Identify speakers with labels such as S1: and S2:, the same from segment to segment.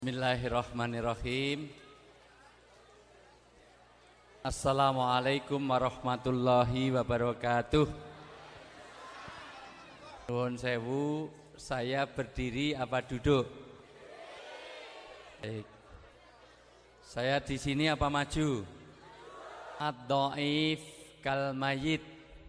S1: Bismillahirrahmanirrahim. Assalamualaikum warahmatullahi wabarakatuh. Nuwun sewu, saya berdiri apa duduk? Baik. Saya di sini apa maju? Ad-dhaif kal mayyit.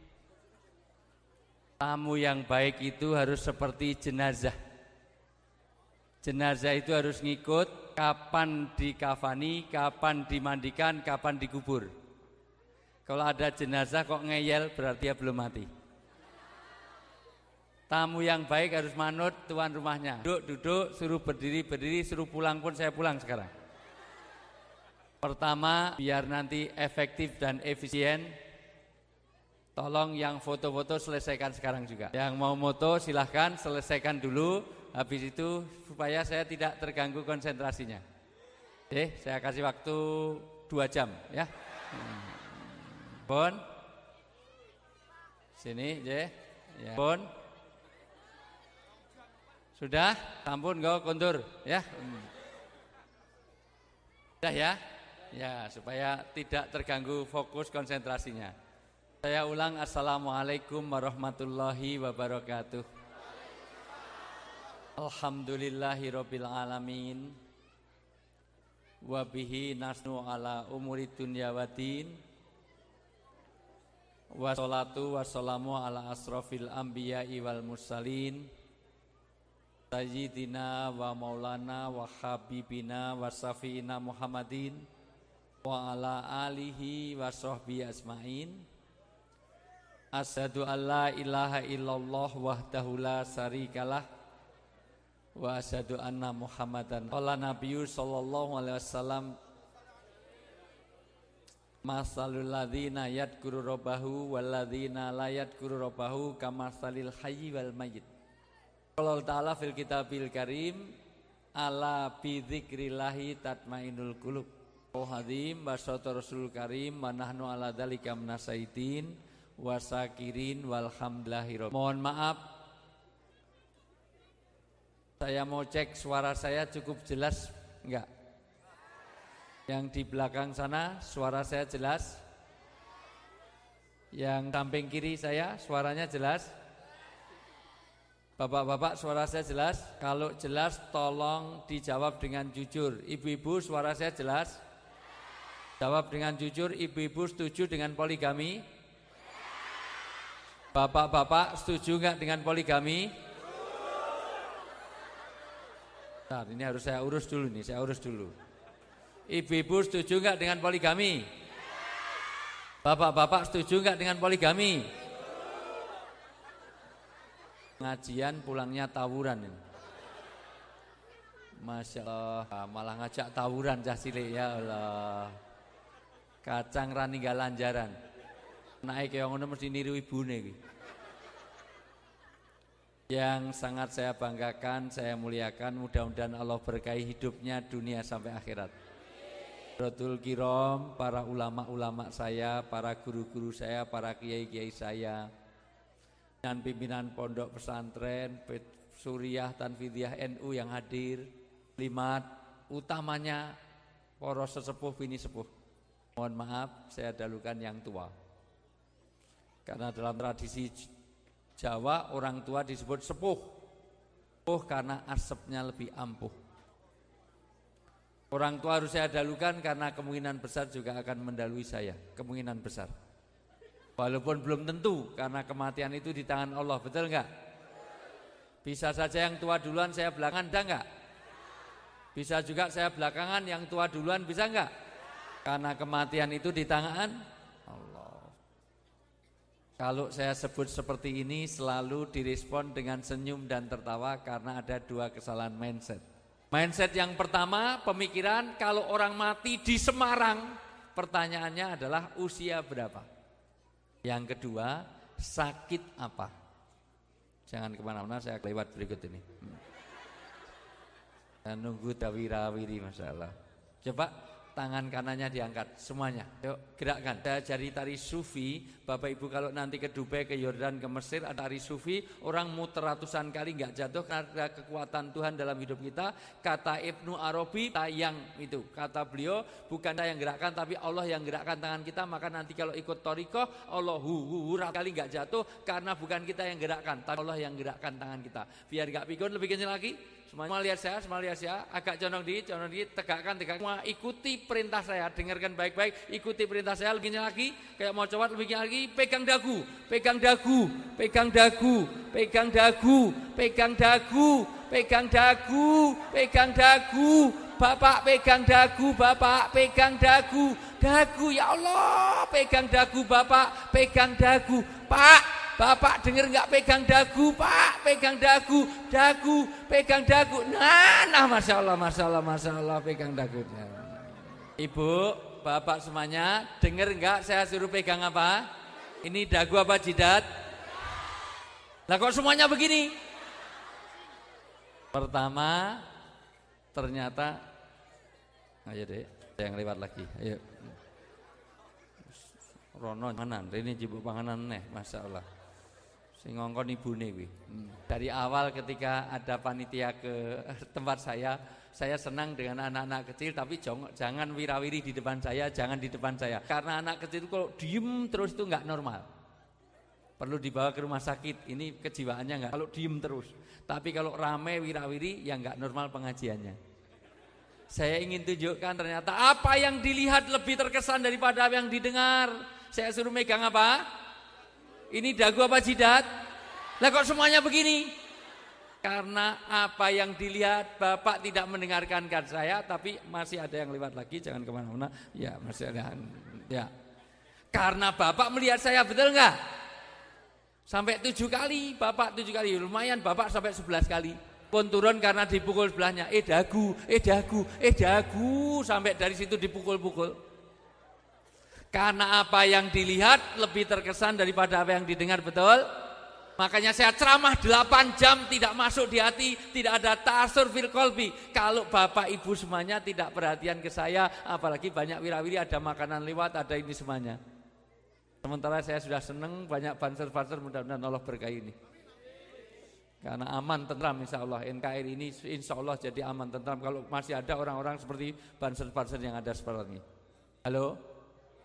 S1: Tamu yang baik itu harus seperti jenazah. Jenazah itu harus ngikut kapan dikafani, kapan dimandikan, kapan dikubur. Kalau ada jenazah kok ngeyel berarti dia belum mati. Tamu yang baik harus manut tuan rumahnya. Duduk, suruh berdiri, suruh pulang pun saya pulang sekarang. Pertama, biar nanti efektif dan efisien, tolong yang foto-foto selesaikan sekarang juga. Yang mau moto silahkan selesaikan dulu. Habis itu supaya saya tidak terganggu konsentrasinya. Saya kasih waktu 2 jam ya. Pun sini ya. Pun sudah, sampun go kontur ya. Sudah ya. Ya, supaya tidak terganggu fokus konsentrasinya. Saya ulang, assalamualaikum warahmatullahi wabarakatuh. Alhamdulillahirabbil alamin. Wa bihi nasnu ala umuri dunya waddin. Wassalatu wassalamu ala asrofil anbiya'i wal mursalin. Sayyidina wa maulana wa habibina wa safiina Muhammadin wa ala alihi wa sahbihi asma'in. Asyhadu an la ilaha illallah wahdahu la syarikalah wa asyhadu anna Muhammadan qala nabiyyu sallallahu alaihi wasallam masalul ladzina yadhkuru rabbahu wal ladzina la yadhkuru rabbahu kamasalil hayyi wal mayyit. Qala ta'ala fil kitabil karim ala bi dzikrillahi tatmainul qulub. Oh hadim basyata rasul karim wa nahnu ala dzalika minasyaitin wasakirin walhamdulillahi. Mohon maaf, saya mau cek suara saya cukup jelas enggak? Yang di belakang sana suara saya jelas? Yang samping kiri saya suaranya jelas? Bapak-bapak suara saya jelas? Kalau jelas tolong dijawab dengan jujur. Ibu-ibu suara saya jelas? Jawab dengan jujur. Ibu-ibu setuju dengan poligami? Bapak-bapak setuju enggak dengan poligami? Nah, ini harus saya urus dulu nih, saya urus dulu. Ibu-ibu setuju enggak dengan poligami? Bapak-bapak setuju enggak dengan poligami? Pengajian pulangnya tawuran ini. Masya Allah, malah ngajak tawuran cah cilik, ya Allah. Kacang rani galanjaran. Naik yang ngono mesti niru ibune iki. Yang sangat saya banggakan, saya muliakan, mudah-mudahan Allah berkahi hidupnya dunia sampai akhirat. Ratul Kiram, para ulama-ulama saya, para guru-guru saya, para kiai-kiai saya, dan pimpinan pondok pesantren, Suriah Tanfidiyah NU yang hadir, limat, utamanya poros sesepuh bini sepuh. Mohon maaf, saya dahulukan yang tua. Karena dalam tradisi Jawa orang tua disebut sepuh. Sepuh karena asapnya lebih ampuh. Orang tua harus saya dahulukan karena kemungkinan besar juga akan mendahului saya. Kemungkinan besar. Walaupun belum tentu karena kematian itu di tangan Allah. Betul enggak? Bisa saja yang tua duluan saya belakangan, ada enggak? Bisa juga saya belakangan yang tua duluan, bisa enggak? Karena kematian itu di tangan Allah. Kalau saya sebut seperti ini selalu direspon dengan senyum dan tertawa karena ada 2 kesalahan mindset. Mindset yang pertama, pemikiran kalau orang mati di Semarang, pertanyaannya adalah usia berapa? Yang kedua, sakit apa? Jangan kemana-mana, saya lewat berikut ini. Saya nunggu tawirawiri masalah. Coba tangan kanannya diangkat semuanya. Yuk gerakkan. Saya jadi tari sufi. Bapak Ibu kalau nanti ke Dubai, ke Yordan, ke Mesir ada tari sufi, orang muter ratusan kali nggak jatuh karena ada kekuatan Tuhan dalam hidup kita. Kata Ibnu Arabi, yang itu kata beliau, bukan saya yang gerakkan tapi Allah yang gerakkan tangan kita. Maka nanti kalau ikut thariqah, Allah kali nggak jatuh karena bukan kita yang gerakkan, tapi Allah yang gerakkan tangan kita. Biar nggak pikun, lebih kencang lagi. Semua lihat saya, agak condong dikit, tegakkan. Semua ikuti perintah saya, dengarkan baik-baik, ikuti perintah saya, lebih lagi, kayak mau coba lebih lagi, pegang dagu, Bapak pegang dagu, ya Allah, pegang dagu Bapak, pegang dagu, Pak. Bapak dengar nggak pegang dagu, Pak, pegang dagu, pegang dagu. Nah, masya Allah, pegang dagunya. Ibu, Bapak semuanya, dengar nggak saya suruh pegang apa? Ini dagu apa jidat? Lah kok semuanya begini? Pertama, ternyata, ayo deh, ada yang lewat lagi, ayo. Rono panganan, ini jibuk panganan nih, masya Allah. Sing ngongkon ibune kuwi. Dari awal ketika ada panitia ke tempat saya senang dengan anak-anak kecil, tapi jangan wirawiri di depan saya, jangan di depan saya. Karena anak kecil itu kalau diem terus itu nggak normal. Perlu dibawa ke rumah sakit. Ini kejiwaannya nggak. Kalau diem terus. Tapi kalau rame wirawiri, ya nggak normal pengajiannya. Saya ingin tunjukkan ternyata apa yang dilihat lebih terkesan daripada yang didengar. Saya suruh megang apa? Ini dagu apa jidat? Lah kok semuanya begini? Karena apa yang dilihat, Bapak tidak mendengarkan saya, tapi masih ada yang lewat lagi, jangan kemana-mana. Ya masih ada. Ya. Karena Bapak melihat saya, betul nggak? Sampai 7 kali, Bapak 7 kali, lumayan Bapak sampai 11 kali. Pun turun karena dipukul sebelahnya. Dagu, sampai dari situ dipukul-pukul. Karena apa yang dilihat lebih terkesan daripada apa yang didengar, betul? Makanya saya ceramah 8 jam tidak masuk di hati, tidak ada ta'asur fil qalbi. Kalau Bapak Ibu semuanya tidak perhatian ke saya, apalagi banyak wirawiri, ada makanan lewat, ada ini semuanya. Sementara saya sudah senang, banyak banser-banser, mudah-mudahan Allah berkahi ini. Karena aman, tentram, insya Allah. NKRI ini insya Allah jadi aman, tentram. Kalau masih ada orang-orang seperti banser-banser yang ada seperti ini. Halo?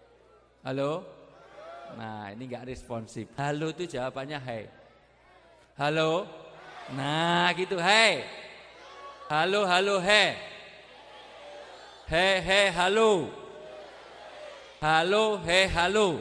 S1: Nah ini gak responsif. Halo itu jawabannya hai. Halo. Nah gitu hai. Halo hai. He halo. Halo he halo.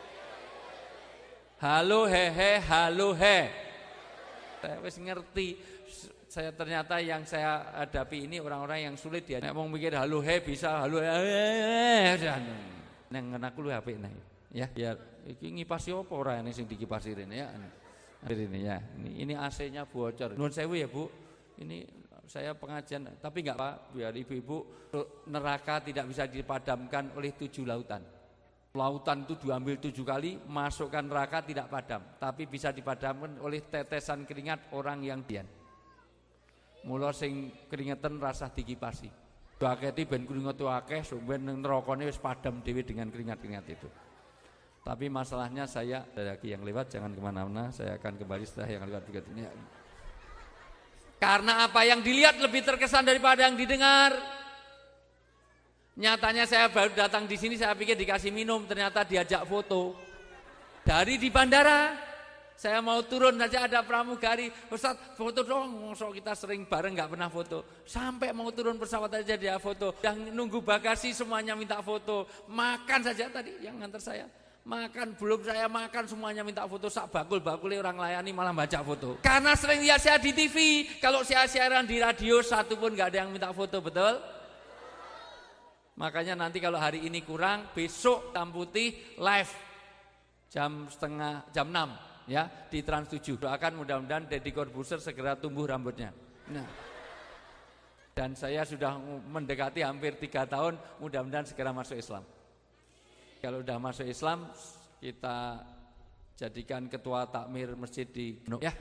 S1: Halo he halo he. Saya wis ngerti. Saya ternyata yang saya hadapi ini orang-orang yang sulit ya. Nek mau mikir halo he bisa, halo he. Neng aku lu apik nih. Ya, biar iki ngipasi apa ora ini sing dikipasi rene ya. Ini ya. Ini AC-nya bocor. Nuwun sewu ya, Bu. Ini saya pengajian, tapi enggak Pak, biar ibu-ibu, neraka tidak bisa dipadamkan oleh 7 lautan. Lautan itu diambil 7 kali, masukkan neraka tidak padam, tapi bisa dipadamkan oleh tetesan keringat orang yang dian. Mula sing keringetan rasa dikipasi. Baketi ben keringat akeh, ben nerakane wis padam dhewe dengan keringat-keringat itu. Tapi masalahnya saya lagi yang lewat, jangan kemana-mana, saya akan kembali setelah yang lewat berikut ini. Karena apa yang dilihat lebih terkesan daripada yang didengar. Nyatanya saya baru datang di sini, saya pikir dikasih minum, ternyata diajak foto. Dari di bandara. Saya mau turun saja ada pramugari, Ustaz foto dong, so kita sering bareng nggak pernah foto. Sampai mau turun pesawat aja dia foto. Yang nunggu bagasi semuanya minta foto. Makan saja tadi yang nganter saya. Makan, belum saya makan semuanya minta foto. Sak bakul-bakuli orang layani malah baca foto. Karena sering lihat saya di TV, kalau saya siaran di radio satu pun nggak ada yang minta foto, betul? Makanya nanti kalau hari ini kurang, besok Hitam Putih live jam 6. Ya, di Trans 7. Doakan mudah-mudahan Deddy Corbuzier segera tumbuh rambutnya. Nah. Dan saya sudah mendekati hampir 3 tahun, mudah-mudahan segera masuk Islam. Kalau sudah masuk Islam, kita jadikan ketua takmir masjid di ya.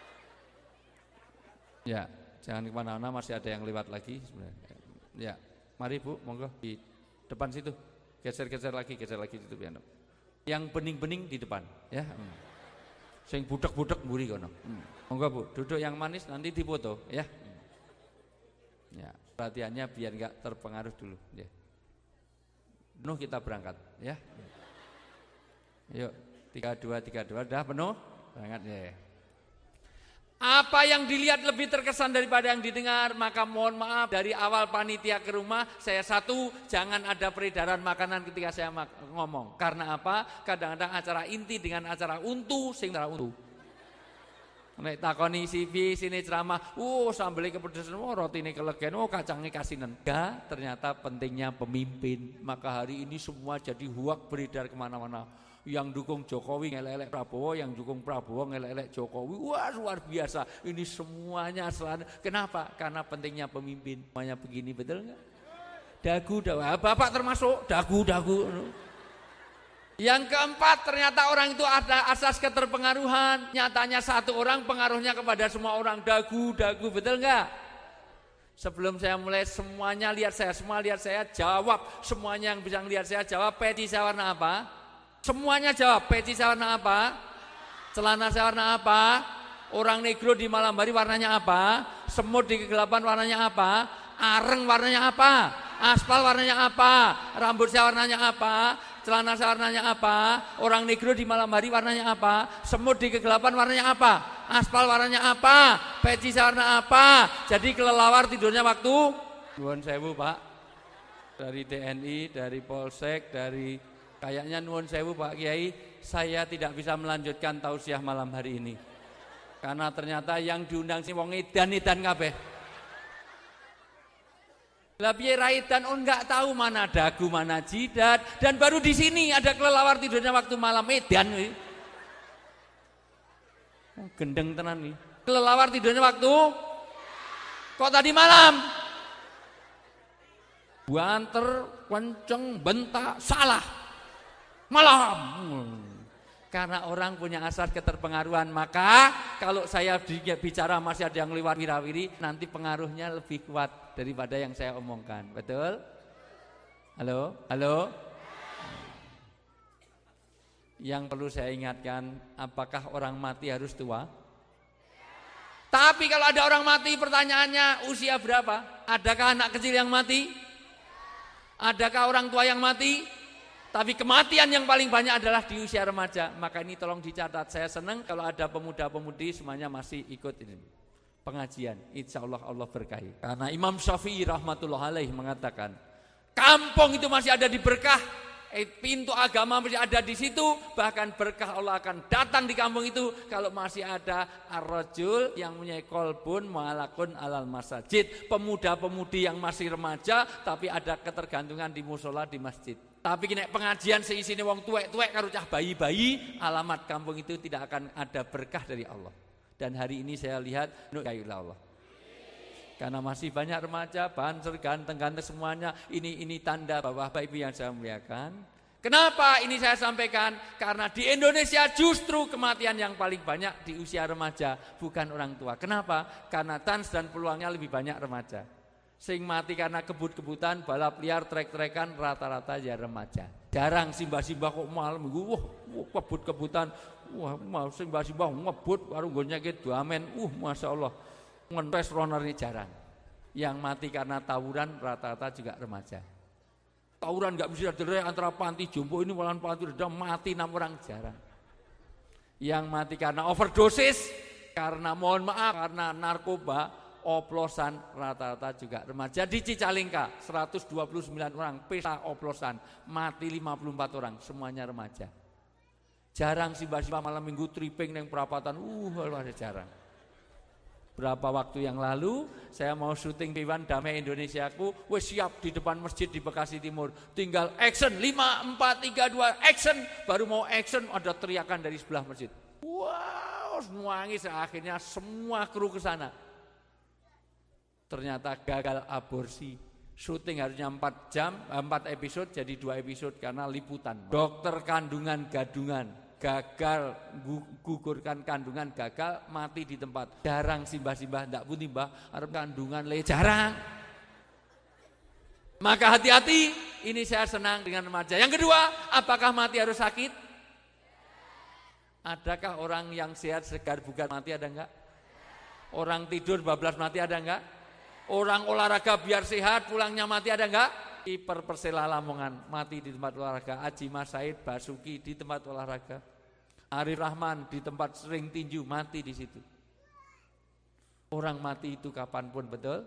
S1: Ya, jangan kemana-mana, masih ada yang lewat lagi sebenarnya. Ya, Mari Bu, monggo di depan situ. Geser lagi situ piano. Yang bening-bening di depan, ya. Sing budek-budek mburi kono. Monggo Bu, duduk yang manis nanti dipoto, ya. Ya, perhatiannya biar enggak terpengaruh dulu, ya. Penuh kita berangkat, ya. Yuk, 3-2, udah penuh? Berangkat ya. Apa yang dilihat lebih terkesan daripada yang didengar, maka mohon maaf dari awal panitia ke rumah, saya satu, jangan ada peredaran makanan ketika saya ngomong. Karena apa? Kadang-kadang acara inti dengan acara untu, sing acara untu. Nek takoni CV sini ceramah, sambelnya kepedesan, rotine kelegen, kacangnya kasinan. Enggak, ternyata pentingnya pemimpin. Maka hari ini semua jadi huak beredar kemana-mana. Yang dukung Jokowi ngelelek Prabowo, yang dukung Prabowo ngelelek Jokowi. Wah, luar biasa. Ini semuanya selalu. Kenapa? Karena pentingnya pemimpin. Semuanya begini, betul enggak? Dagu. Bapak termasuk dagu. Yang keempat, ternyata orang itu ada asas keterpengaruhan. Nyatanya satu orang pengaruhnya kepada semua orang. Dagu, betul enggak? Sebelum saya mulai, semuanya lihat saya, semua lihat saya, jawab. Semuanya yang bisa lihat saya jawab. Peci saya warna apa? Semuanya jawab. Peci saya warna apa? Celana saya warna apa? Orang negro di malam hari warnanya apa? Semut di kegelapan warnanya apa? Areng warnanya apa? Aspal warnanya apa? Rambut saya warnanya apa? Celana saya warnanya apa? Orang negro di malam hari warnanya apa? Semut di kegelapan warnanya apa? Aspal warnanya apa? Peci saya warna apa? Jadi kelelawar tidurnya waktu? Nuwun sewu Pak. Dari TNI, dari Polsek, dari kayaknya nuwun sewu Pak Kiai, saya tidak bisa melanjutkan tausiah malam hari ini. Karena ternyata yang diundang si wong edan kabeh. Lah piye ra edan enggak tahu mana dagu, mana jidat, dan baru di sini ada kelelawar tidurnya waktu malam edan kuwi. Gendeng tenan nih. Kelelawar tidurnya waktu kok tadi malam? Banter, kenceng, bentak, salah. Malam. Karena orang punya asas keterpengaruhan, maka kalau saya bicara masih ada yang lewat wirawiri, nanti pengaruhnya lebih kuat daripada yang saya omongkan. Betul? Halo? Yang perlu saya ingatkan, apakah orang mati harus tua? Tapi kalau ada orang mati, pertanyaannya usia berapa? Adakah anak kecil yang mati? Adakah orang tua yang mati? Tapi kematian yang paling banyak adalah di usia remaja. Maka ini tolong dicatat. Saya senang kalau ada pemuda-pemudi semuanya masih ikut ini pengajian. Insya Allah Allah berkahi. Karena Imam Syafi'i rahmatullah alaih mengatakan, kampung itu masih ada di berkah. Pintu agama masih ada di situ. Bahkan berkah Allah akan datang di kampung itu kalau masih ada ar-rajul yang punya kolbun mu'alakun alal masajid. Pemuda-pemudi yang masih remaja tapi ada ketergantungan di musola di masjid. Tapi kena pengajian seisine wong tuwek-tuwek karo cah bayi-bayi, alamat kampung itu tidak akan ada berkah dari Allah. Dan hari ini saya lihat nu'ayullah Allah. Karena masih banyak remaja, banser, ganteng-ganteng semuanya. Ini tanda bahwa Bapak Ibu yang saya muliakan. Kenapa ini saya sampaikan? Karena di Indonesia justru kematian yang paling banyak di usia remaja, bukan orang tua. Kenapa? Karena chance dan peluangnya lebih banyak remaja. Sing mati karena kebut-kebutan, balap liar, trek-trekan, rata-rata ya remaja. Jarang simbah-simbah kok malam minggu, kebut-kebutan, simbah-simbah ngebut, baru gue nyakit duamen, Masya Allah, ngentes runner ini jarang. Yang mati karena tawuran, rata-rata juga remaja. Tawuran gak bisa dirai antara panti jompo ini malah panti udah mati 6 orang, jarang. Yang mati karena overdosis, karena mohon maaf, karena narkoba, oplosan, rata-rata juga remaja. Di Cicalengka 129 orang pesta oplosan, mati 54 orang, semuanya remaja. Jarang simbah-simbah malam minggu tripping neng perapatan, ada jarang. Berapa waktu yang lalu saya mau syuting Piwan Damai Indonesiaku, wes siap di depan masjid di Bekasi Timur. Tinggal action 5, 4, 3, 2 action. Baru mau action ada teriakan dari sebelah masjid. Wow, semua nangis, akhirnya semua kru ke sana. Ternyata gagal aborsi. Syuting harusnya 4 jam, 4 episode jadi 2 episode karena liputan. Dokter kandungan gadungan, gagal gugurkan kandungan, gagal mati di tempat. Jarang simbah-simbah ndak putih mbah arep kandungan le jarang. Maka hati-hati, ini saya senang dengan remaja. Yang kedua, apakah mati harus sakit? Adakah orang yang sehat segar bugar mati, ada enggak? Orang tidur bablas mati, ada enggak? Orang olahraga biar sehat pulangnya mati, ada enggak? Kiper Persela Lamongan mati di tempat olahraga. Haji Mas Said Basuki di tempat olahraga. Arif Rahman di tempat sering tinju mati di situ. Orang mati itu kapanpun, betul?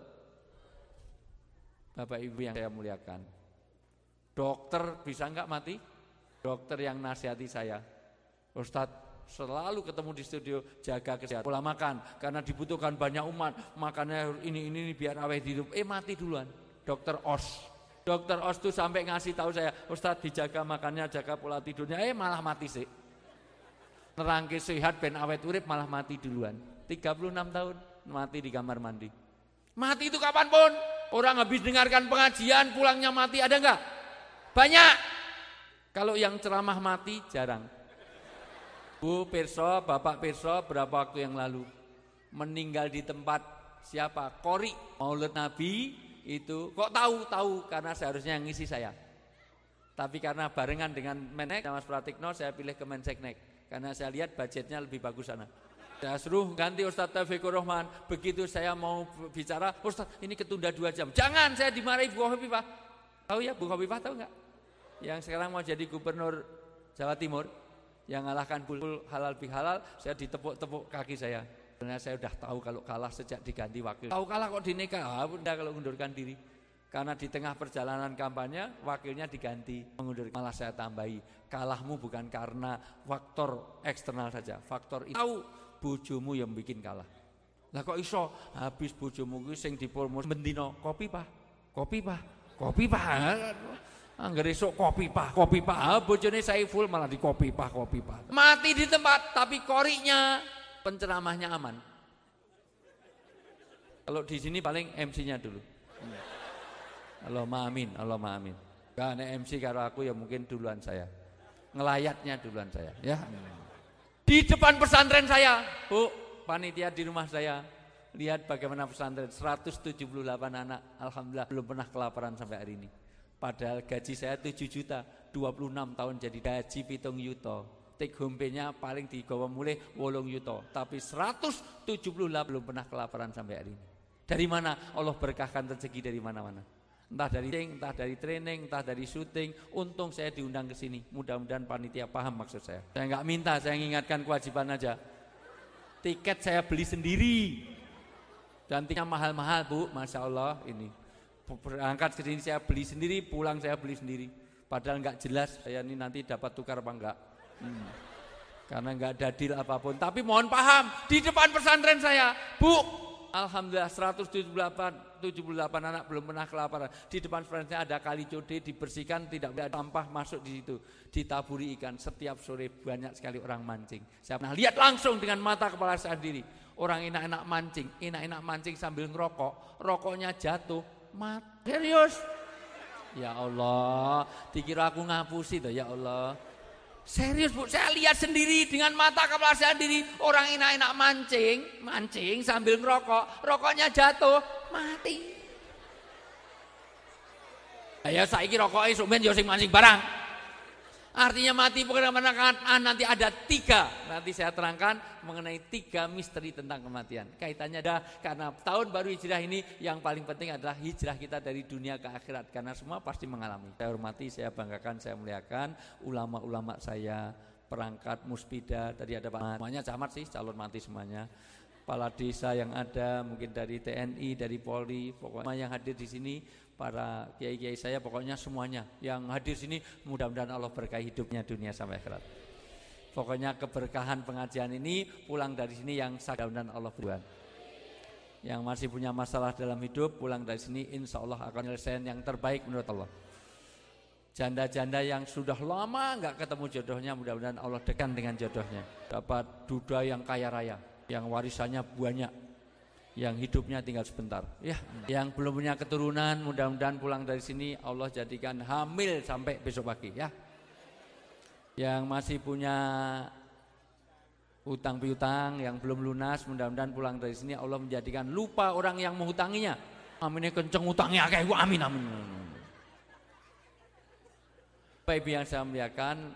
S1: Bapak Ibu yang saya muliakan, dokter bisa enggak mati? Dokter yang nasihati saya, Ustadz selalu ketemu di studio, jaga kesehatan, pola makan, karena dibutuhkan banyak umat, makannya ini biar awet hidup. Mati duluan. Dokter Os tuh sampai ngasih tahu saya, Ustadz dijaga makannya, jaga pola tidurnya, malah mati sih. Nerangke sehat ben awet urip malah mati duluan. 36 tahun mati di kamar mandi. Mati itu kapanpun. Orang habis dengarkan pengajian pulangnya mati, ada enggak? Banyak. Kalau yang ceramah mati jarang. Bu pirsa, Bapak pirsa, berapa waktu yang lalu meninggal di tempat siapa? Qori Maulid Nabi itu. Kok tahu? Karena seharusnya yang ngisi saya. Tapi karena barengan dengan Menek Mas Pratikno, saya pilih ke Menseknek. Karena saya lihat budgetnya lebih bagus sana. Saya suruh ganti Ustadz Taufikur Rahman. Begitu saya mau bicara, Ustadz ini ketunda 2 jam. Jangan, saya dimarahi Bu Khofifah. Tahu ya Bu Khofifah, tahu enggak? Yang sekarang mau jadi gubernur Jawa Timur, yang ngalahkan Bul halal bihalal, saya ditepuk-tepuk kaki saya. Karena saya udah tahu kalau kalah sejak diganti wakil. Tahu kalah kok dineka, udah kalau mengundurkan diri. Karena di tengah perjalanan kampanye, wakilnya diganti, mengundurkan. Malah saya tambahi, kalahmu bukan karena faktor eksternal saja, faktor itu. Tahu bojomu yang bikin kalah. Lah kok iso habis bojomu kuwi sing dipromosi bendino kopi Pak. Angger esuk kopi Pak. Bojone Saiful malah di kopi Pak. Mati di tempat tapi korinya penceramahnya aman. Kalau di sini paling MC-nya dulu. Allahumma amin. Gak ada MC karo aku ya mungkin duluan saya. Ngelayatnya duluan saya, ya. Di depan pesantren saya, Bu, panitia di rumah saya, lihat bagaimana pesantren 178 anak, alhamdulillah belum pernah kelaparan sampai hari ini. Padahal gaji saya 7 juta, 26 tahun jadi gaji 7 yuto. Take home pay-nya paling digawa mulai 8 yuto, tapi 178 belum pernah kelaparan sampai hari ini. Dari mana? Allah berkahkan rezeki dari mana-mana. Entah dari training, entah dari syuting. Untung saya diundang ke sini. Mudah-mudahan panitia paham maksud saya. Saya enggak minta, saya mengingatkan kewajiban aja. Tiket saya beli sendiri. Dan tiketnya mahal-mahal, Bu. Masya Allah ini. Berangkat ke sini saya beli sendiri, pulang saya beli sendiri. Padahal enggak jelas saya ini nanti dapat tukar apa enggak. Karena enggak ada deal apapun. Tapi mohon paham, di depan pesantren saya, Bu, alhamdulillah 178 anak belum pernah kelaparan. Di depan pesantren ada kali code dibersihkan, tidak ada sampah masuk di situ. Ditaburi ikan setiap sore, banyak sekali orang mancing. Saya pernah lihat langsung dengan mata kepala saya sendiri. Orang enak-enak mancing sambil ngerokok, rokoknya jatuh, mati. Serius? Ya Allah, dikira aku ngapusi tuh, ya Allah. Serius Bu, saya lihat sendiri dengan mata kepala saya sendiri. Orang enak-enak mancing sambil ngerokok, rokoknya jatuh, mati. Ya saiki rokoknya sumen yo sing mancing barang. Artinya mati bukan nanti ada 3. Nanti saya terangkan mengenai 3 misteri tentang kematian. Kaitannya ada karena tahun baru hijrah ini yang paling penting adalah hijrah kita dari dunia ke akhirat. Karena semua pasti mengalami. Saya hormati, saya banggakan, saya muliakan ulama-ulama saya, perangkat muspida. Tadi ada Pak, semuanya camat sih, calon mati semuanya. Kepala desa yang ada, mungkin dari TNI, dari Polri, pokoknya yang hadir di sini. Para kiai-kiai saya pokoknya semuanya yang hadir sini mudah-mudahan Allah berkahi hidupnya dunia sampai akhirat. Pokoknya keberkahan pengajian ini pulang dari sini yang mudah-mudahan Allah berikan. Yang masih punya masalah dalam hidup pulang dari sini insya Allah akan menyelesaikan yang terbaik menurut Allah. Janda-janda yang sudah lama nggak ketemu jodohnya mudah-mudahan Allah dekat dengan jodohnya. Dapat duda yang kaya raya, yang warisannya banyak, yang hidupnya tinggal sebentar, ya. Yang belum punya keturunan, mudah-mudahan pulang dari sini Allah jadikan hamil sampai besok pagi, ya. Yang masih punya utang piutang yang belum lunas, mudah-mudahan pulang dari sini Allah menjadikan lupa orang yang menghutanginya. Aminnya kenceng utangnya kayak gua, amin. Bapak Ibu yang saya muliakan,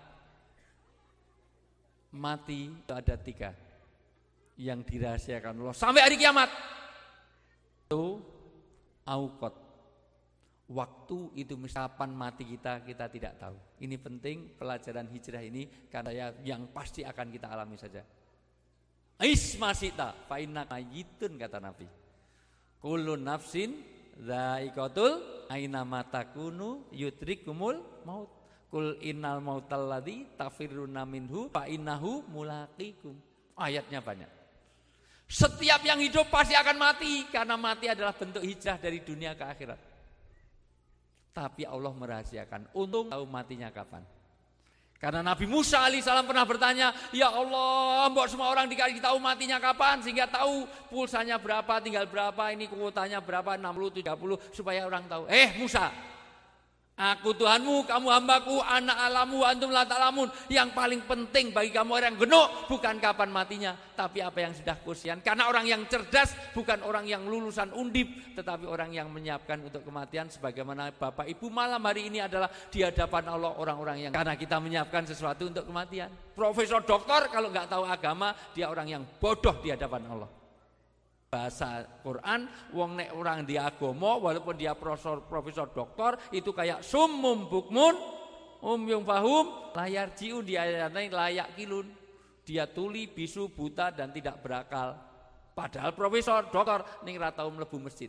S1: mati itu ada 3 yang dirahasiakan Allah sampai hari kiamat. Itu auqat. Waktu itu kapan mati kita tidak tahu. Ini penting pelajaran hijrah ini karena yang pasti akan kita alami saja. Ismasita fa inna mayyitun, kata Nabi. Kullu nafsin dha'iqatul aina matakunu yudrikumul maut. Kul innal mautal ladzi tafirruna minhu fa innahu mulaqikum. Ayatnya banyak. Setiap yang hidup pasti akan mati karena mati adalah bentuk hijrah dari dunia ke akhirat. Tapi Allah merahasiakan untuk tahu matinya kapan. Karena Nabi Musa alaihissalam pernah bertanya, ya Allah, mbok semua orang dikasih tahu matinya kapan sehingga tahu pulsanya berapa, tinggal berapa, ini kuotanya berapa, 60, 30 supaya orang tahu. Musa, aku Tuhanmu, kamu hambaku, anak alamu, antum la ta'lamun. Yang paling penting bagi kamu orang genuk bukan kapan matinya, tapi apa yang sudah kusian. Karena orang yang cerdas bukan orang yang lulusan undip, tetapi orang yang menyiapkan untuk kematian. Sebagaimana Bapak Ibu malam hari ini adalah di hadapan Allah orang-orang yang, karena kita menyiapkan sesuatu untuk kematian. Profesor doktor kalau nggak tahu agama, dia orang yang bodoh di hadapan Allah. Bahasa Quran, wong nek orang dia agama walaupun dia profesor doktor itu kayak summum bukmun yung fahum layar jiun, dia layak kilun, dia tuli, bisu, buta dan tidak berakal. Padahal profesor doktor ning ra tau mlebu masjid.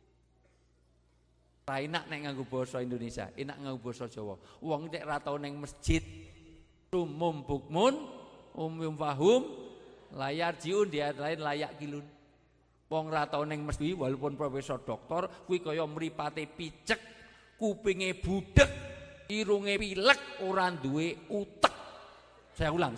S1: Ra enak nek nganggo basa Indonesia, enak nganggo basa Jawa. Wong nek ra tau ning masjid, summum bukmun yung fahum layar jiun, dia lain layak kilun. Wong ra tau ning mesti walaupun profesor doktor kuwi kaya mripate picek, kupinge budek, irunge pilek, ora duwe utek. Saya ulang.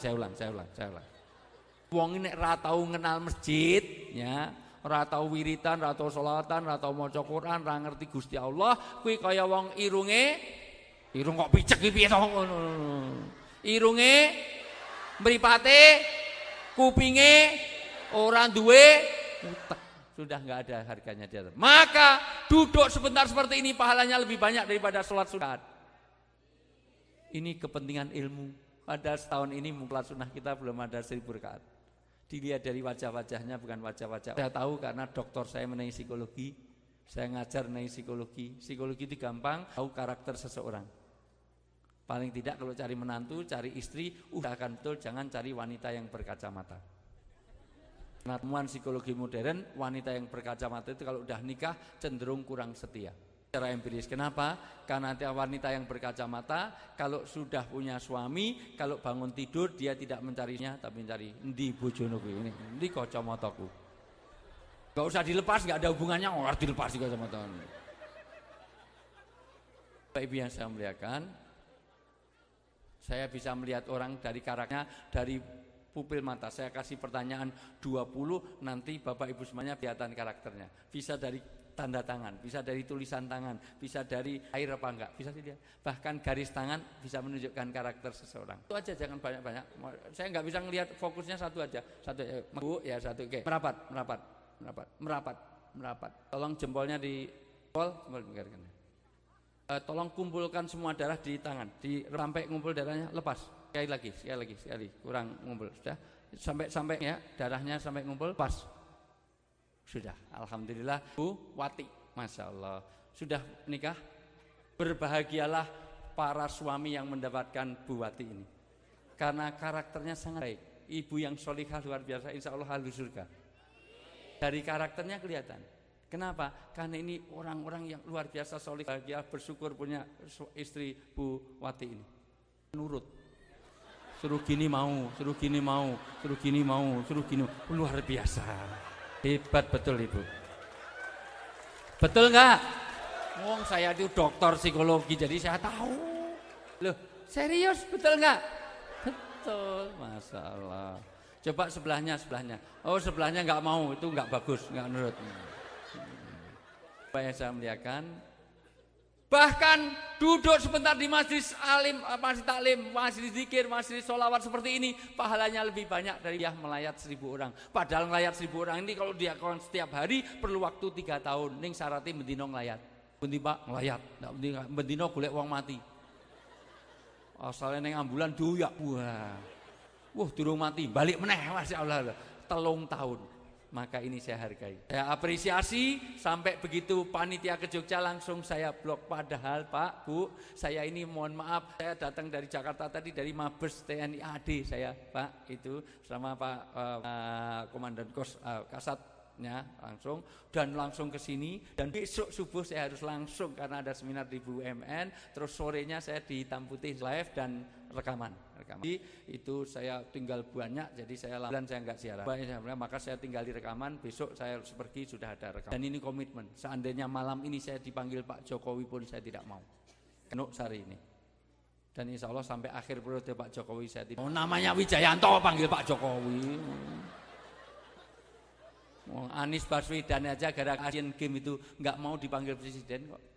S1: Wong nek ra tau ngenal masjid ya, ora tau wiritan, ora tau selawatan, ora tau maca Quran, ora ngerti Gusti Allah, kuwi kaya wong irung kok picek iki piye to ngono. Irunge mripate, kupinge ora duwe utek, sudah nggak ada harganya dia. Maka duduk sebentar seperti ini pahalanya lebih banyak daripada sholat sunat. Ini kepentingan ilmu. Pada setahun ini sholat sunnah kita belum ada 1000 rakaat. Dilihat dari wajah-wajahnya bukan wajah-wajah. Saya tahu karena doktor saya mengenai psikologi, saya ngajar mengenai psikologi. Psikologi itu gampang tahu karakter seseorang. Paling tidak kalau cari menantu, cari istri, usahakan betul jangan cari wanita yang berkacamata. Nah, temuan psikologi modern, wanita yang berkacamata itu kalau udah nikah cenderung kurang setia. Secara empiris, kenapa? Karena wanita yang berkacamata kalau sudah punya suami, kalau bangun tidur dia tidak mencarinya, tapi mencari endi bojono kuwi, ini endi kacamataku. Gak usah dilepas, gak ada hubungannya, harus dilepas di kacamata. Bapak Ibu yang saya muliakan, saya bisa melihat orang dari karakternya, dari pupil mata. Saya kasih pertanyaan 20, nanti Bapak Ibu semuanya kelihatan karakternya. Bisa dari tanda tangan, bisa dari tulisan tangan, bisa dari air apa enggak, bisa tidak. Bahkan garis tangan bisa menunjukkan karakter seseorang. Itu aja, jangan banyak-banyak. Saya nggak bisa ngelihat fokusnya satu aja. Satu ya satu. Oke. Merapat. Tolong jempolnya di tolong kumpulkan semua darah di tangan, sampai ngumpul darahnya lepas. Sekali lagi, kurang ngumpul, sudah sampai ya darahnya sampai ngumpul pas, sudah. Alhamdulillah Bu Wati, masya Allah sudah nikah. Berbahagialah para suami yang mendapatkan Bu Wati ini, karena karakternya sangat baik. Ibu yang sholihah luar biasa, insya Allah ahli surga. Dari karakternya kelihatan. Kenapa? Karena ini orang-orang yang luar biasa sholih, bahagia, bersyukur punya istri Bu Wati ini. Nurut. Suruh gini mau, luar biasa. Hebat betul Ibu. Betul enggak? Wong saya itu dokter psikologi jadi saya tahu. Loh, serius betul enggak? Betul, masya Allah. Coba sebelahnya. Oh sebelahnya enggak mau, itu enggak bagus, enggak nurut. Supaya saya muliakan. Bahkan duduk sebentar di masjid alim, masjid taklim, masjid zikir, masjid sholawat seperti ini, pahalanya lebih banyak dari yang melayat 1000 orang. Padahal melayat 1000 orang ini kalau dilakukan setiap hari perlu waktu 3 tahun. Ning syaratnya bendino ngelayat. Bendi Pak ngelayat, bendino golek wong mati. Asalnya neng ambulan doyak. Wah, durung mati, balik meneh Masya Allah. 3 tahun. Maka ini saya hargai. Saya apresiasi sampai begitu panitia ke Jogja langsung saya blok. Padahal Pak, Bu, saya ini mohon maaf, saya datang dari Jakarta tadi dari Mabes TNI AD saya, Pak, itu sama Pak Komandan Kasatnya langsung ke sini, dan besok subuh saya harus langsung karena ada seminar di BUMN, terus sorenya saya di Hitam Putih live dan rekaman. Jadi itu saya tinggal banyak, jadi saya nggak siaran. Maka saya tinggal di rekaman, besok saya harus pergi sudah ada rekaman. Dan ini komitmen. Seandainya malam ini saya dipanggil Pak Jokowi pun saya tidak mau. Kenuk Sari ini. Dan insya Allah sampai akhir periode Pak Jokowi saya tidak. Namanya Wijayanto panggil Pak Jokowi. Anies Baswedan aja gara-gara Asian Games itu nggak mau dipanggil presiden kok.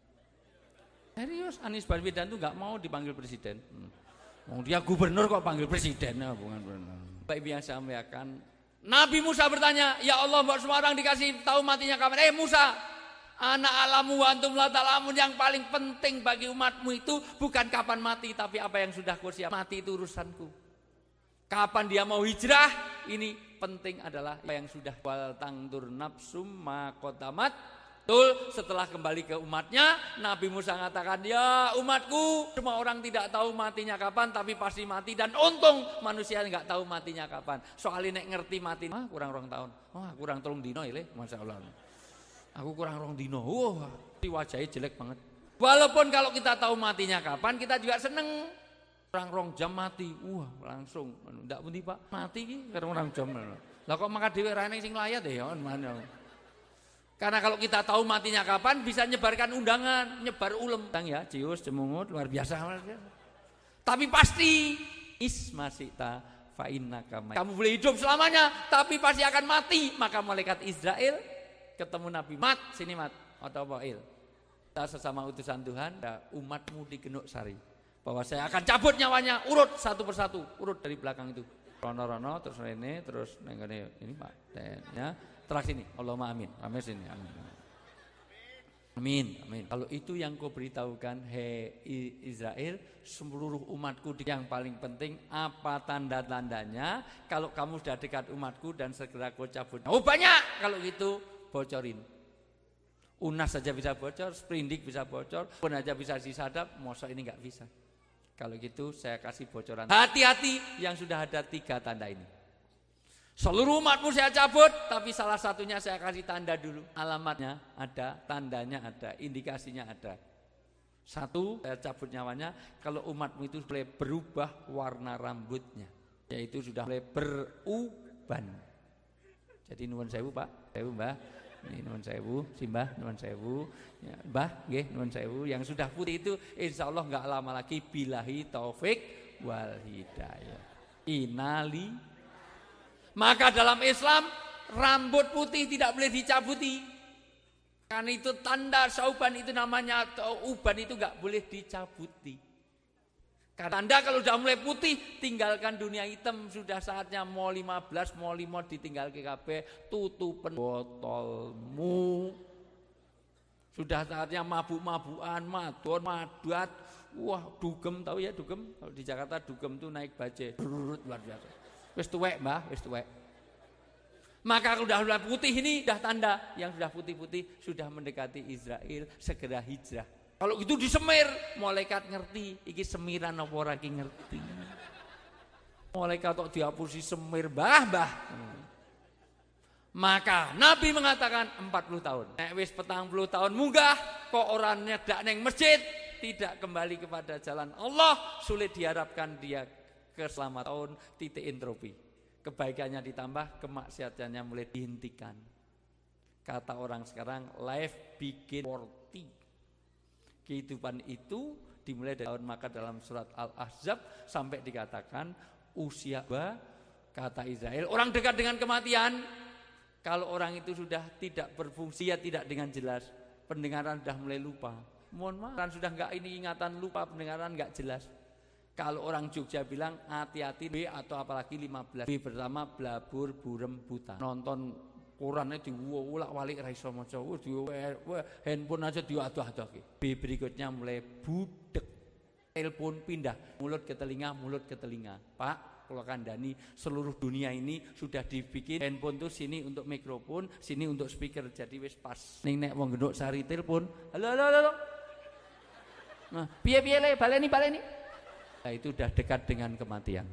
S1: Serius, Anies Baswedan itu nggak mau dipanggil presiden. Dia gubernur kok panggil presiden, bukan benar. Baik biasa sampaikan. Nabi Musa bertanya, ya Allah, buat semua orang dikasih tahu matinya kapan? Musa, ana alamu wa antum la ta'lamun, yang paling penting bagi umatmu itu bukan kapan mati, tapi apa yang sudah kusiap. Mati itu urusanku. Kapan dia mau hijrah? Ini penting adalah apa yang sudah. Wal tangdur nafsum ma qaddamat. Betul, setelah kembali ke umatnya, Nabi Musa mengatakan, ya umatku, semua orang tidak tahu matinya kapan, tapi pasti mati. Dan untung manusia nggak tahu matinya kapan. Soalnya nek ngerti mati, kurang 2 tahun. Kurang 3 dino ile, Masya Allah. Aku kurang 2 dino. Wajahnya jelek banget. Walaupun kalau kita tahu matinya kapan, kita juga seneng. Kurang 2 jam mati, langsung. Ndak pundi Pak, mati kurang 2 jam. Lah kok maka dhewe ra ning sing layat ya, mana. Karena kalau kita tahu matinya kapan, bisa nyebarkan undangan, nyebar ulem. Ya, cius, cemungut, luar biasa. Tapi pasti, ismasita fa'innaka mayyit. Kamu boleh hidup selamanya, tapi pasti akan mati. Maka malaikat Israel ketemu Nabi, mat, sini mat, atau Ba'il. Kita sesama utusan Tuhan, umatmu di Genuk Sari. Bahwa saya akan cabut nyawanya, urut satu persatu, urut dari belakang itu. Rono-rono, terus ini, terus ini Pak, ya. Terus sini, Allahumma amin. Amin sini, amin. Amin, amin. Kalau itu yang kau beritahukan, hei Israel, seluruh umatku, yang paling penting apa tanda-tandanya? Kalau kamu sudah dekat umatku dan segera kau cabut. Banyak kalau gitu bocorin. Unas saja bisa bocor, Sprindik bisa bocor, pun aja bisa disadap, masa ini nggak bisa. Kalau gitu saya kasih bocoran. Hati-hati yang sudah ada 3 tanda ini. Seluruh umatmu saya cabut, tapi salah satunya saya kasih tanda dulu. Alamatnya ada, tandanya ada, indikasinya ada. 1, saya cabut nyawanya kalau umatmu itu boleh berubah warna rambutnya, yaitu sudah mulai beruban. Jadi nuwun sewu Pak, sewu Mbah, ini nuwun sewu, Simbah nuwun sewu, ya, Mbah nggih nuwun sewu. Yang sudah putih itu insya Allah nggak lama lagi billahi taufik wal hidayah. Inali. Maka dalam Islam rambut putih tidak boleh dicabuti. Karena itu tanda sauban, itu namanya, atau uban itu nggak boleh dicabuti. Karena Anda kalau sudah mulai putih, tinggalkan dunia hitam. Sudah saatnya mau 15, mau 5 ditinggal KKP, tutupen botolmu. Sudah saatnya mabuk-mabukan, madon, madat. Dugem, tahu ya dugem? Kalau di Jakarta dugem tuh naik baje, luar biasa. Wis tuwek Mbah, wis tuwek. Maka udah putih ini dah tanda yang sudah putih-putih sudah mendekati Israel, segera hijrah. Kalau itu disemir, malaikat ngerti, iki semiran apa ora ki ngerti. Malaikat kok dihapusi semir, Mbah. Maka Nabi mengatakan 40 tahun. Nek wis 40 tahun munggah kok ora nyedak ning masjid, tidak kembali kepada jalan Allah, sulit diharapkan dia keselamatan tahun, titik entropi. Kebaikannya ditambah, kemaksiatannya mulai dihentikan. Kata orang sekarang, life begin 40. Kehidupan itu dimulai dari tahun, maka dalam surat Al-Ahzab sampai dikatakan usia kata Israel, orang dekat dengan kematian. Kalau orang itu sudah tidak berfungsi, ya tidak dengan jelas, pendengaran sudah mulai lupa. Mohon maaf, sudah enggak ini ingatan lupa, pendengaran enggak jelas. Kalau orang Jogja bilang hati-hati B atau apalagi 15. B pertama blabur burem buta. Nonton Qurannya diwolak-walik ra iso maca. Handphone aja diadoh-adohke. B berikutnya mulai budek. telepon pindah mulut ke telinga. Pak, kalau kandhani seluruh dunia ini sudah dibikin handphone tuh sini untuk mikrofon, sini untuk speaker, jadi wis pas. Ning nek wong genduk sari telepon, halo. Nah, piye le, baleni. Nah, itu udah dekat dengan kematian.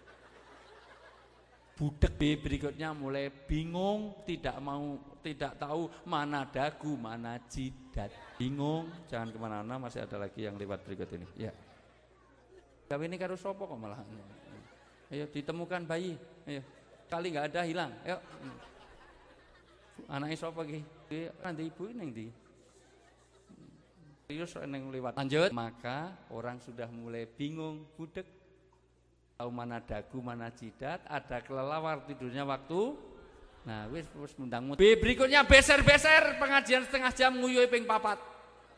S1: Budek berikutnya mulai bingung, tidak tahu mana dagu, mana jidat. Bingung, jangan kemana-mana, masih ada lagi yang lewat berikut ini. Ya. Tapi ini karo sopo kok malah. Ayo ditemukan bayi. Ayo. Kali nggak ada hilang. Ayo. Anaknya sopo iki? Nanti ibu ning ndi? Terus neng lewat. Lanjut, maka orang sudah mulai bingung, budek. Tahu mana dagu, mana jidat, ada kelelawar tidurnya waktu. Nah, wis mundang. Berikutnya beser-beser pengajian setengah jam nguyuh ping 4.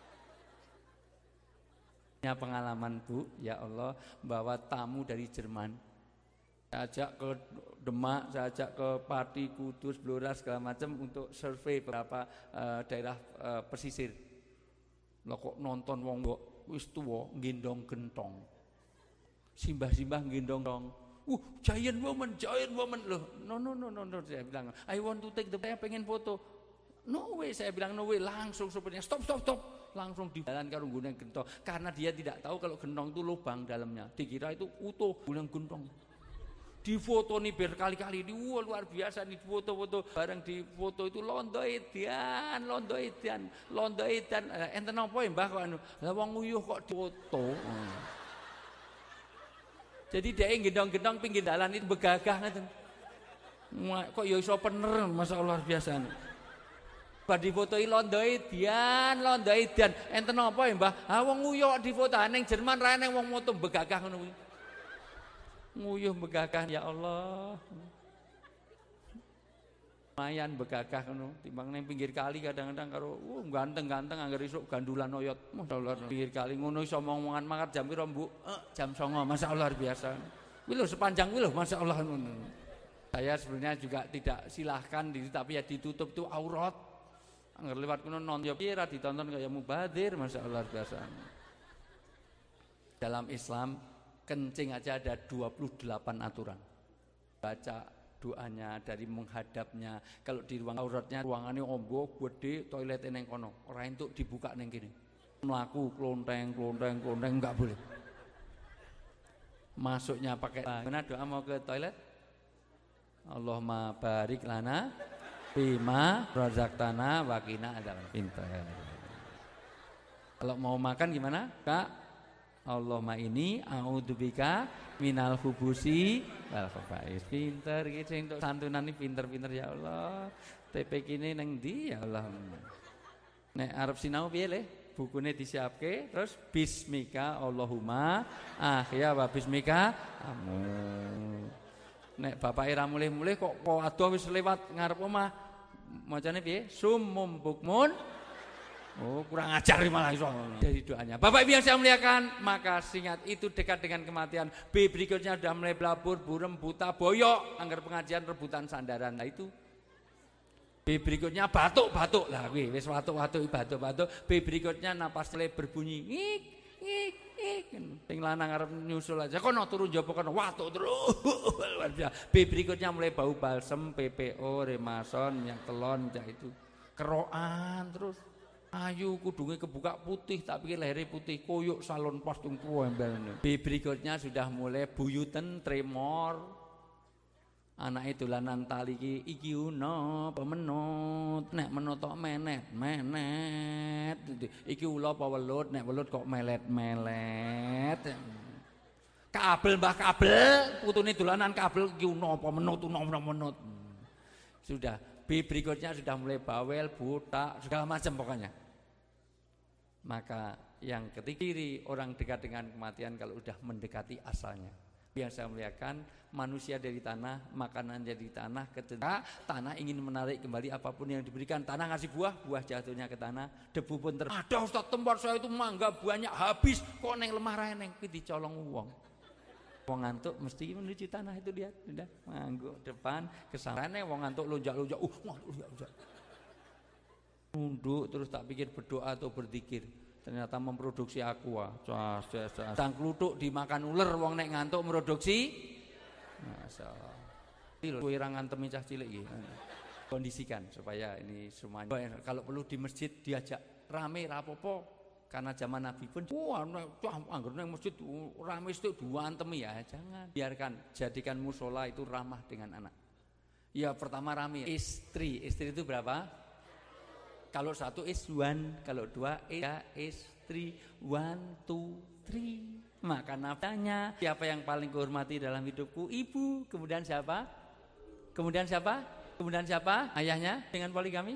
S1: Pengalaman Bu, ya Allah, bawa tamu dari Jerman. Saya ajak ke Demak, saya ajak ke Pati, Kudus, Blora segala macam untuk survei beberapa daerah pesisir. Lah kok nonton wong kok wis tuwa nggendong gentong. Simbah-simbah nggendong dong. Giant woman loh. No. Saya bilang, I want to take saya pengen foto. No way, saya bilang no way. Langsung supirnya stop. Langsung di jalan karo ngguneng gentong. Karena dia tidak tahu kalau gentong itu lubang dalamnya. Dikira itu utuh gulung gentong. Di foto nih berkali-kali, luar biasa nih foto-foto. Bareng di foto itu londo edian. Enten apa ya mbah kok anu? Lah wong nguyuh kok foto. Jadi dia gendong-gendong pinggir dalan itu begagah ngeten. Kok ya iso pener, masyaallah luar biasa. Bar difotoi londo edian. Enten apa ya, Mbah? Ah wong nguyuh di foto ning Jerman ra ning wong moto begagah ngono kuwi. Nguyuh begagah ya Allah. Lumayan begagah ngono, timbang ning pinggir kali kadang-kadang karo ganteng-ganteng anggere isuk gandulan oyot. Masyaallah pinggir kali ngono iso omongan mangkat jam pira, Bu? Jam 09.00, masyaallah luar biasa. Kuwi lho sepanjang kuwi lho masyaallah ngono. Saya sebenarnya juga tidak silahkan tapi ya ditutup tuh aurat. Angger lewat kono nonton ya piye ra ditonton kaya mubadzir, masyaallah luar biasa. Dalam Islam kencing aja ada 28 aturan. Baca doanya dari menghadapnya. Kalau di ruang auratnya ruangannya ombo gede, toiletnya neng kono. Ora entuk dibuka neng kene. Mlaku klonteng enggak boleh. Masuknya pakai mana doa mau ke toilet? Allahumma barik lana bima razaqtana wa qina adzaban pintar. Kalau mau makan gimana? Kak, Allahumma ini a'udzubika minal khubusi wal khaba'is. Pinter gitu untuk santunan ini pinter-pinter ya Allah. TP kini nang ndi ya Allah. Nek arep sinau piye le? Bukune disiapke terus bismika Allahumma ahya wa bismika amun. Nek bapak ira mulih-mulih kok adoh wis lewat ngarep omah. Macane piye? Summum bukmun. Oh, kurang ajar malah iso. Dari doanya. Bapak Ibu yang saya muliakan, maka singkat itu dekat dengan kematian. B berikutnya sudah mulai belabur, burem, buta, boyok, anggar pengajian rebutan sandaran. Nah itu. B berikutnya batuk. Lah kuwi wis batuk. B berikutnya napas mulai berbunyi. Ngik. Sing lanang arep nyusul aja kono turu njaba kono watuk terus. B berikutnya mulai bau balsem, PPO, remason, minyak telon, itu. Kerokan terus. Ayu kudungnya kebuka putih tapi lehernya putih koyok salon pas tungku embelnya. B berikutnya sudah mulai buyuten tremor. Anak itu lanan tali iki uno pemenut nek menut kok menet iki ula apa welut nek welut kok melet kabel mbah kabel putune dolanan kabel iki uno apa menut sudah. B berikutnya sudah mulai bawel, buta, segala macam pokoknya. Maka yang ketiga orang dekat dengan kematian kalau sudah mendekati asalnya. Yang saya muliakan, manusia dari tanah, makanan dari tanah, ketika tanah ingin menarik kembali apapun yang diberikan. Tanah ngasih buah jatuhnya ke tanah, debu pun ada Ustaz tempat saya itu mangga buahnya habis, kok neng lemah rae neng dicolong wong. Wong ngantuk mesti menuju tanah itu lihat, sudah manggo depan kesarane wong ngantuk lonjak. Nunduk terus tak pikir berdoa atau berzikir. ternyata memproduksi aqua. Sang kluthuk dimakan ular, wong nek ngantuk memproduksi. Masyaallah. Iki irang ngantem cah cilik iki. Kondisikan supaya ini semuanya. Kalau perlu di masjid diajak rame rapopo. Karena zaman Nabi pun anggur nang masjid rame itu duantemi ya, jangan. Biarkan, jadikan musola itu ramah dengan anak. Ya pertama rame istri itu berapa? Kalau satu is one, kalau dua istri, 1, 2, 3. Maka nafkahnya siapa yang paling kuhormati dalam hidupku? Ibu. Kemudian siapa? Kemudian siapa? Ayahnya dengan poligami?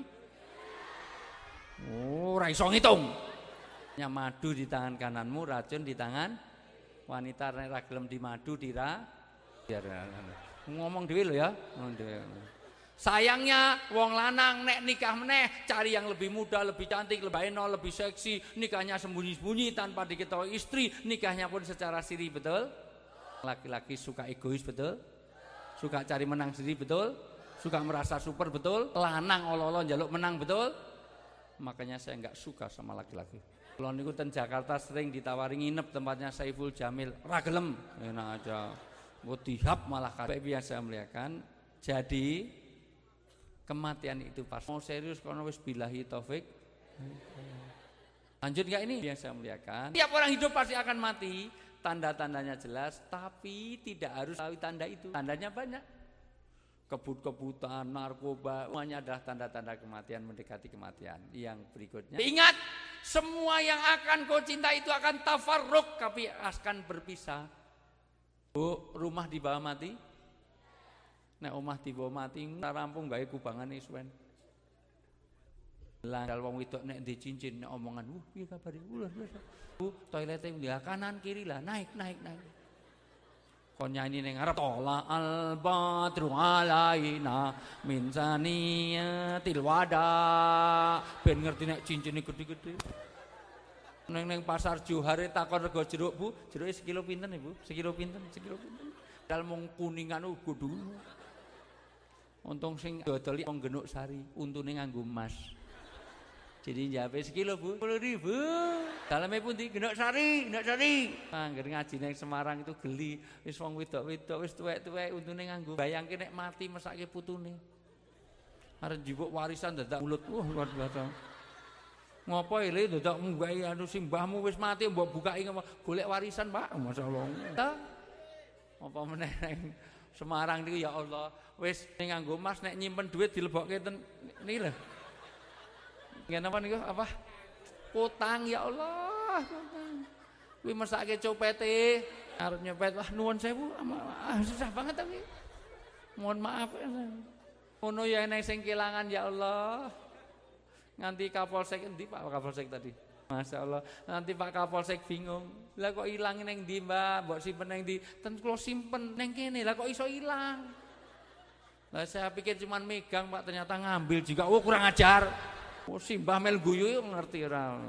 S1: Oh, ra iso ngitung. Madu di tangan kananmu, racun di tangan wanita. Nek ra gelem di madu biar ngomong dhewe lho ya. Sayangnya wong lanang nek nikah meneh cari yang lebih muda, lebih cantik, lebih enak, lebih seksi, nikahnya sembunyi-sembunyi tanpa diketahui istri, nikahnya pun secara siri, betul? Laki-laki suka egois, betul? Suka cari menang sendiri, betul? Suka merasa super, betul? Lanang olo-olo njaluk menang, betul? Makanya saya enggak suka sama laki-laki. Kalau niku ten Jakarta sering ditawari nginep tempatnya Saiful Jamil, ra gelem, enak aja. Mbok dihap malah kabeh biasa melihatkan. Jadi kematian itu pas. Mau serius kono wis billahi taufik. Lanjut enggak ini? Biasa melihatkan. Tiap orang hidup pasti akan mati. Tanda-tandanya jelas, tapi tidak harus tahu tanda itu. Tandanya banyak. Kebut-kebutan, narkoba, semuanya adalah tanda-tanda kematian, mendekati kematian. Yang berikutnya, ingat, semua yang akan kau cinta itu akan tafarruq, tapi akan berpisah. Bu, rumah di bawah mati? Nek omah di bawah mati, rampung gawe kubangan iswen. Lah wong wedok nek ndek cincin, nek omongan, piye kabar iku? Toilete ndi kanan kiri lah, naik. Kon nyanyi ning ngarep tola al badru alaina min saniyatil wada ben ngerti nek cincine gede-gede. Ning pasar Johare takon rego jeruk, Bu. Jeruke sekilo pinten, Ibu? Sekilo pinten? Dal mung kuningan ugo dulu. Untung sing dodoli wong Genuk Sari, untune nganggo emas. Jadi njape sekilo, Bu. 10.000. Daleme pundi? Genuk Sari. Angger ngaji nang Semarang itu geli, wis wong wedok-wedok wis tuwek-tuwek untune nganggo. Bayangke nek mati mesake putune. Arep njupuk warisan dadak mulut. Wah, luar biasa. Ngopo ile dadak munggahi anu sing mbahmu wis mati mbok bukai golek warisan, Pak. Masyaallah. Apa meneh nang Semarang niku ya Allah, wis ning nganggo emas nek nyimpen duit dilebokke ten niki lho. Nggih napa niku apa? Utang ya Allah. Kuwi mesake copete, arep nyopet, wah nuwun sewu, susah banget tapi. Mohon maaf. Ngono ya enek sing kelangan ya Allah. Nganti Kapolsek endi Pak Kapolsek tadi? Masya Allah. Nanti Pak Kapolsek bingung. Lah kok ilang neng ndi Mbak? Mbok simpen neng ndi? Ten kula simpen neng kene. Lah kok iso ilang? Lah saya pikir cuman megang Pak, ternyata ngambil juga. Oh kurang ajar. Oh simbah mel guyu ngerti ora.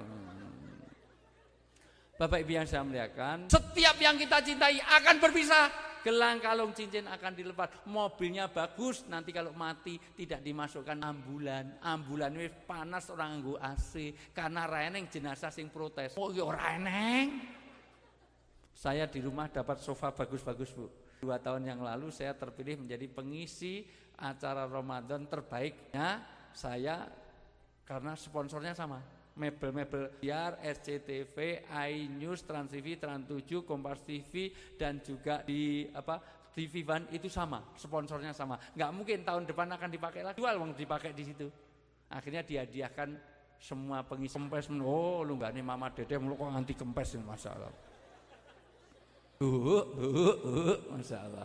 S1: Bapak Ibu yang saya muliakan, setiap yang kita cintai akan berpisah. Gelang kalung cincin akan dilepas. Mobilnya bagus, nanti kalau mati tidak dimasukkan ambulan. Ambulan wis panas orang nganggo AC karena reneng jenazah sing protes. Oh ya reneng. Saya di rumah dapat sofa bagus-bagus, Bu. 2 tahun yang lalu saya terpilih menjadi pengisi acara Ramadan terbaiknya saya karena sponsornya sama. Mebel-mebel biar SCTV, iNews, Trans TV, Trans 7, Kompas TV dan juga di TV One itu sama, sponsornya sama. Nggak mungkin tahun depan akan dipakai lagi, jual wong dipakai di situ. Akhirnya dihadiahkan semua pengisi kempes. Oh, lu nggak nih Mama Dede mulu kok anti kempes ini masalah. Masalah.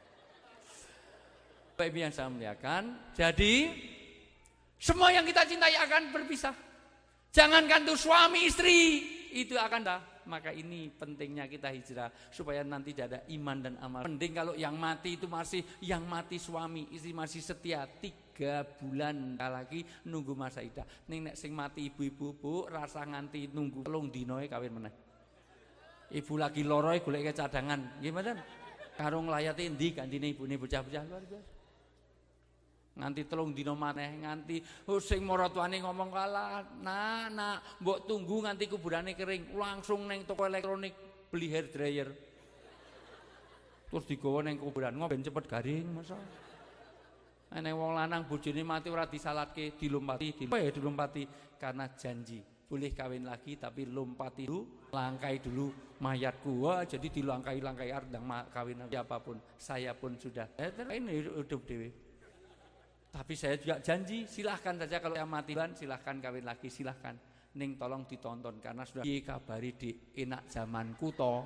S1: Bapak yang saya muliakan, jadi semua yang kita cintai akan berpisah. Jangankan tuh suami istri itu akan dah. Maka ini pentingnya kita hijrah supaya nanti tidak ada iman dan amal. Mending kalau yang mati itu masih yang mati suami, istri masih setia 3 bulan lagi nunggu masa idah. Ning nek sing mati ibu-ibu Bu rasa nganti nunggu 3 dinoe kawin meneh. Ibu lagi loroe goleke cadangan. Nggih mboten? Karo nglayati endi gantine ibune bocah-bocah luar biasa. Nganti 3 dina maneh, nganti sing maratuane ngomong kalah, nak, mbok tunggu nganti kuburane kering, langsung neng toko elektronik beli hair dryer. Terus digawa neng kuburan ben cepet garing masa. Neng wong lanang bojone mati ora disalatke, dilompati karena janji. Boleh kawin lagi tapi lompati dulu, langkai dulu mayatku. Wah, jadi dilangkai-langkai ardang kawin siapapun. Saya pun sudah. Ini hidup dewe. Tapi saya juga janji, silahkan saja kalau saya mati silahkan kawin lagi, silahkan. Ning tolong ditonton karena sudah dikabari di enak zamanku to.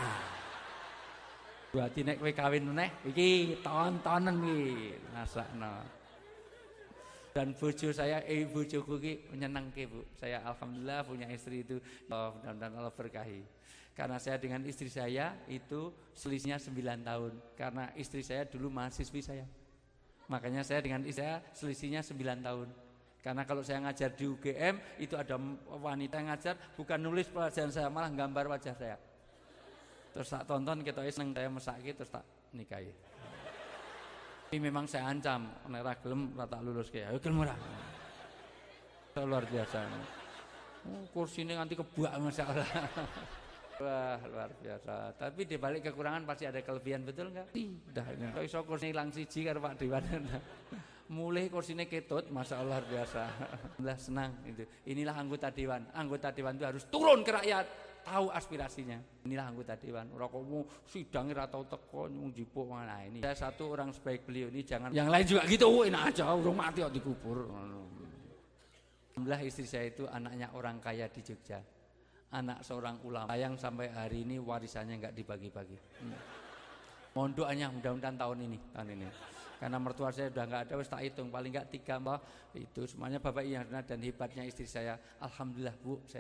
S1: Berarti nek kowe kawin meneh iki tontonen iki nasakno. Dan bojo saya, bojoku iki menyenangke, Bu. Saya alhamdulillah punya istri itu, mudah-mudahan Allah berkahi. Karena saya dengan istri saya itu selisihnya 9 tahun. Karena istri saya dulu mahasiswi saya. Makanya saya dengan istri saya selisihnya 9 tahun. Karena kalau saya ngajar di UGM itu ada wanita yang ngajar bukan nulis pelajaran saya, malah gambar wajah saya. Terus tak tonton kita seneng saya mesake terus tak nikahi. Tapi memang saya ancam, nek ra gelem ra tak lulus ke. Ayo gelem ora. Luar biasa. Kursine nganti kebak masyaallah. Wah, luar biasa. Tapi di balik kekurangan pasti ada kelebihan, betul enggak? Tidak. Kok iso kursi ilang siji karo Pak Dewan. Mulai kursine ketut, masyaallah luar biasa. Alhamdulillah senang itu. Inilah anggota dewan. Anggota dewan itu harus turun ke rakyat, tahu aspirasinya. Inilah anggota dewan. Ora kok sidang ora tau teko nyung jipuk mana ini. Saya satu orang sebaik beliau ini jangan yang lain juga gitu, enak aja urung mati kok dikubur. Alhamdulillah istri saya itu anaknya orang kaya di Jogja. Anak seorang ulama. Sayang sampai hari ini warisannya enggak dibagi-bagi. Mohon doanya mudah-mudahan tahun ini. Karena mertua saya sudah enggak ada, wis tak hitung paling enggak 3 itu semuanya bapak yang dan hebatnya istri saya. Alhamdulillah Bu, saya